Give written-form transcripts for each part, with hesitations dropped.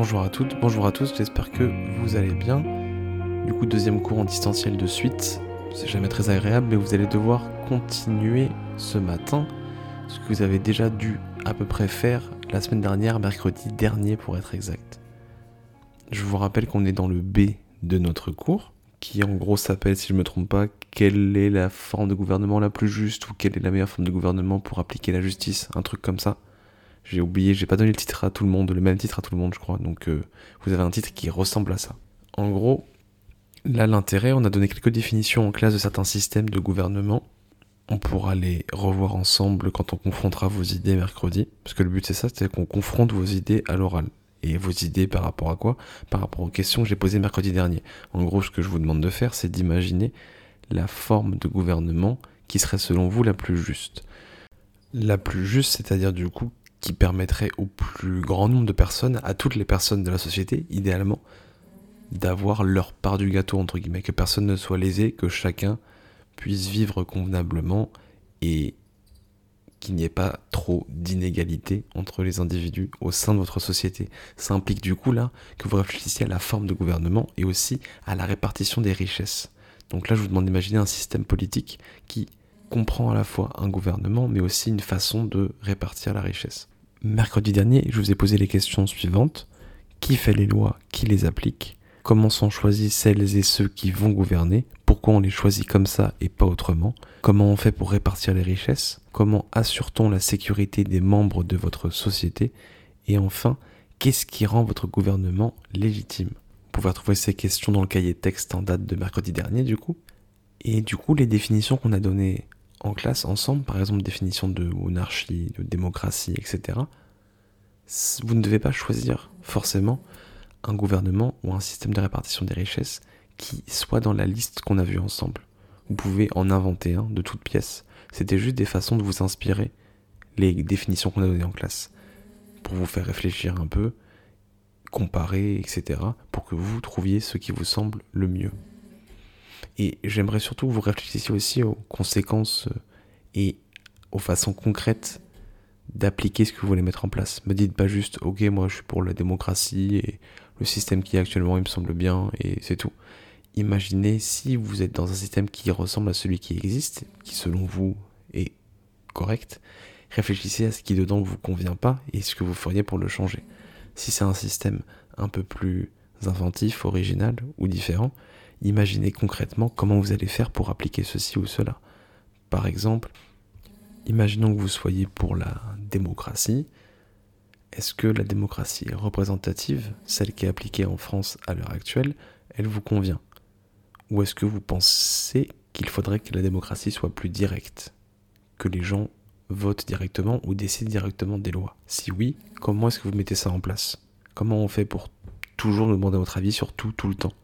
Bonjour à toutes, bonjour à tous, j'espère que vous allez bien. Du coup, deuxième cours en distanciel de suite, c'est jamais très agréable, mais vous allez devoir continuer ce matin ce que vous avez déjà dû à peu près faire la semaine dernière, mercredi dernier pour être exact. Je vous rappelle qu'on est dans le B de notre cours, qui en gros s'appelle, si je ne me trompe pas, quelle est la forme de gouvernement la plus juste ou quelle est la meilleure forme de gouvernement pour appliquer la justice, un truc comme ça. J'ai oublié, j'ai pas donné le titre à tout le monde, le même titre à tout le monde je crois, donc vous avez un titre qui ressemble à ça. En gros, là l'intérêt, on a donné quelques définitions en classe de certains systèmes de gouvernement. On pourra les revoir ensemble quand on confrontera vos idées mercredi, parce que le but c'est ça, c'est qu'on confronte vos idées à l'oral. Et vos idées par rapport à quoi ? Par rapport aux questions que j'ai posées mercredi dernier. En gros, ce que je vous demande de faire, c'est d'imaginer la forme de gouvernement qui serait selon vous la plus juste. La plus juste, c'est-à-dire du coup qui permettrait au plus grand nombre de personnes, à toutes les personnes de la société, idéalement, d'avoir leur part du gâteau, entre guillemets, que personne ne soit lésé, que chacun puisse vivre convenablement et qu'il n'y ait pas trop d'inégalités entre les individus au sein de votre société. Ça implique du coup là que vous réfléchissiez à la forme de gouvernement et aussi à la répartition des richesses. Donc là, je vous demande d'imaginer un système politique qui comprend à la fois un gouvernement, mais aussi une façon de répartir la richesse. Mercredi dernier, je vous ai posé les questions suivantes. Qui fait les lois ? Qui les applique ? Comment sont choisis celles et ceux qui vont gouverner ? Pourquoi on les choisit comme ça et pas autrement ? Comment on fait pour répartir les richesses ? Comment assure-t-on la sécurité des membres de votre société ? Et enfin, qu'est-ce qui rend votre gouvernement légitime ? Vous pouvez retrouver ces questions dans le cahier de texte en date de mercredi dernier du coup. Et du coup, les définitions qu'on a données en classe ensemble, par exemple définition de monarchie, de démocratie, etc., vous ne devez pas choisir forcément un gouvernement ou un système de répartition des richesses qui soit dans la liste qu'on a vue ensemble. Vous pouvez en inventer un de toutes pièces. C'était juste des façons de vous inspirer les définitions qu'on a données en classe pour vous faire réfléchir un peu, comparer, etc., pour que vous trouviez ce qui vous semble le mieux. Et j'aimerais surtout que vous réfléchissiez aussi aux conséquences et aux façons concrètes d'appliquer ce que vous voulez mettre en place. Me dites pas juste, ok, moi je suis pour la démocratie et le système qui est actuellement il me semble bien et c'est tout. Imaginez si vous êtes dans un système qui ressemble à celui qui existe, qui selon vous est correct, réfléchissez à ce qui dedans ne vous convient pas et ce que vous feriez pour le changer. Si c'est un système un peu plus inventif, original ou différent, imaginez concrètement comment vous allez faire pour appliquer ceci ou cela. Par exemple, imaginons que vous soyez pour la démocratie. Est-ce que la démocratie représentative, celle qui est appliquée en France à l'heure actuelle, elle vous convient ? Ou est-ce que vous pensez qu'il faudrait que la démocratie soit plus directe ? Que les gens votent directement ou décident directement des lois ? Si oui, comment est-ce que vous mettez ça en place ? Comment on fait pour toujours nous demander votre avis sur tout le temps ?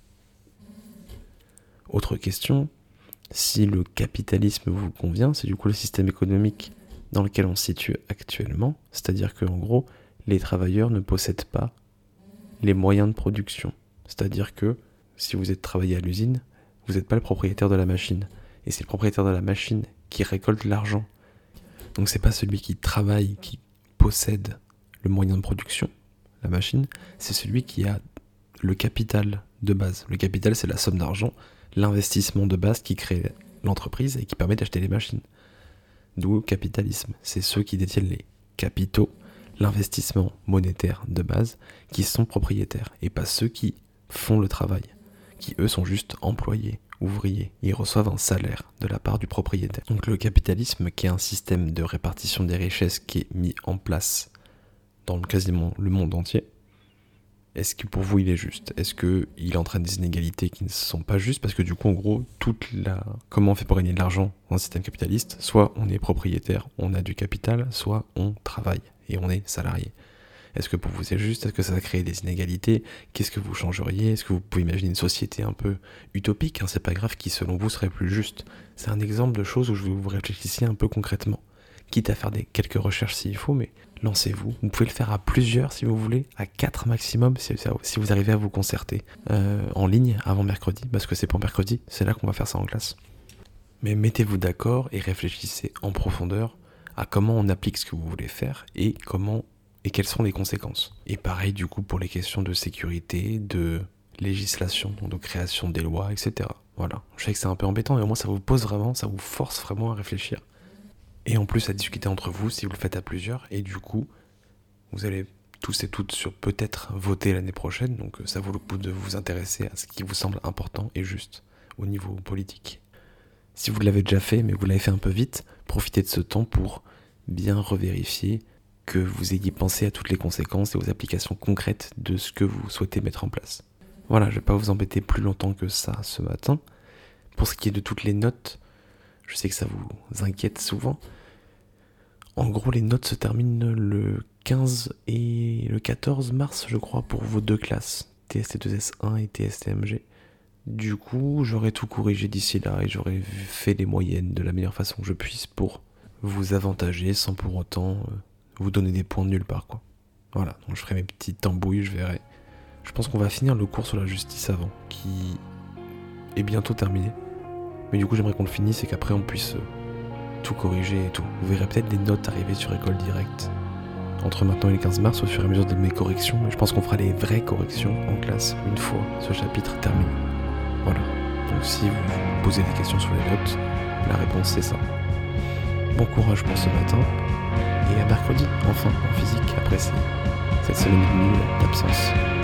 Autre question, si le capitalisme vous convient, c'est du coup le système économique dans lequel on se situe actuellement, c'est-à-dire qu'en gros, les travailleurs ne possèdent pas les moyens de production. C'est-à-dire que si vous êtes travaillé à l'usine, vous n'êtes pas le propriétaire de la machine. Et c'est le propriétaire de la machine qui récolte l'argent. Donc c'est pas celui qui travaille, qui possède le moyen de production, la machine, c'est celui qui a le capital de base. Le capital, c'est la somme d'argent, l'investissement de base qui crée l'entreprise et qui permet d'acheter les machines. D'où le capitalisme. C'est ceux qui détiennent les capitaux, l'investissement monétaire de base, qui sont propriétaires, et pas ceux qui font le travail, qui eux sont juste employés, ouvriers, et ils reçoivent un salaire de la part du propriétaire. Donc le capitalisme, qui est un système de répartition des richesses qui est mis en place dans quasiment le monde entier, est-ce que pour vous il est juste ? Est-ce qu'il entraîne des inégalités qui ne sont pas justes ? Parce que du coup en gros, comment on fait pour gagner de l'argent dans un système capitaliste ? Soit on est propriétaire, on a du capital, soit on travaille et on est salarié. Est-ce que pour vous c'est juste ? Est-ce que ça crée des inégalités ? Qu'est-ce que vous changeriez ? Est-ce que vous pouvez imaginer une société un peu utopique, c'est pas grave, qui selon vous serait plus juste ? C'est un exemple de choses où je veux que vous réfléchissiez un peu concrètement. Quitte à faire quelques recherches s'il faut, mais lancez-vous. Vous pouvez le faire à plusieurs si vous voulez, à 4 maximum si vous arrivez à vous concerter en ligne avant mercredi, parce que c'est pour mercredi, c'est là qu'on va faire ça en classe. Mais mettez-vous d'accord et réfléchissez en profondeur à comment on applique ce que vous voulez faire et comment et quelles sont les conséquences. Et pareil du coup pour les questions de sécurité, de législation, donc de création des lois, etc. Voilà, je sais que c'est un peu embêtant, mais au moins ça vous ça vous force vraiment à réfléchir. Et en plus à discuter entre vous si vous le faites à plusieurs, et du coup, vous allez tous et toutes sur peut-être voter l'année prochaine, donc ça vaut le coup de vous intéresser à ce qui vous semble important et juste au niveau politique. Si vous l'avez déjà fait, mais vous l'avez fait un peu vite, profitez de ce temps pour bien revérifier que vous ayez pensé à toutes les conséquences et aux applications concrètes de ce que vous souhaitez mettre en place. Voilà, je vais pas vous embêter plus longtemps que ça ce matin. Pour ce qui est de toutes les notes, je sais que ça vous inquiète souvent. En gros, les notes se terminent le 15 et le 14 mars, je crois, pour vos deux classes, TST2S1 et TSTMG. Du coup, j'aurai tout corrigé d'ici là et j'aurai fait les moyennes de la meilleure façon que je puisse pour vous avantager sans pour autant vous donner des points de nulle part, quoi. Voilà, donc je ferai mes petites tambouilles, je verrai. Je pense qu'on va finir le cours sur la justice avant, qui est bientôt terminé. Mais du coup, j'aimerais qu'on le finisse et qu'après on puisse tout corriger et tout. Vous verrez peut-être des notes arriver sur École Directe entre maintenant et le 15 mars au fur et à mesure de mes corrections. Mais je pense qu'on fera les vraies corrections en classe une fois ce chapitre terminé. Voilà. Donc si vous vous posez des questions sur les notes, la réponse c'est ça. Bon courage pour ce matin. Et à mercredi, enfin, en physique, après cette semaine et demie d'absence.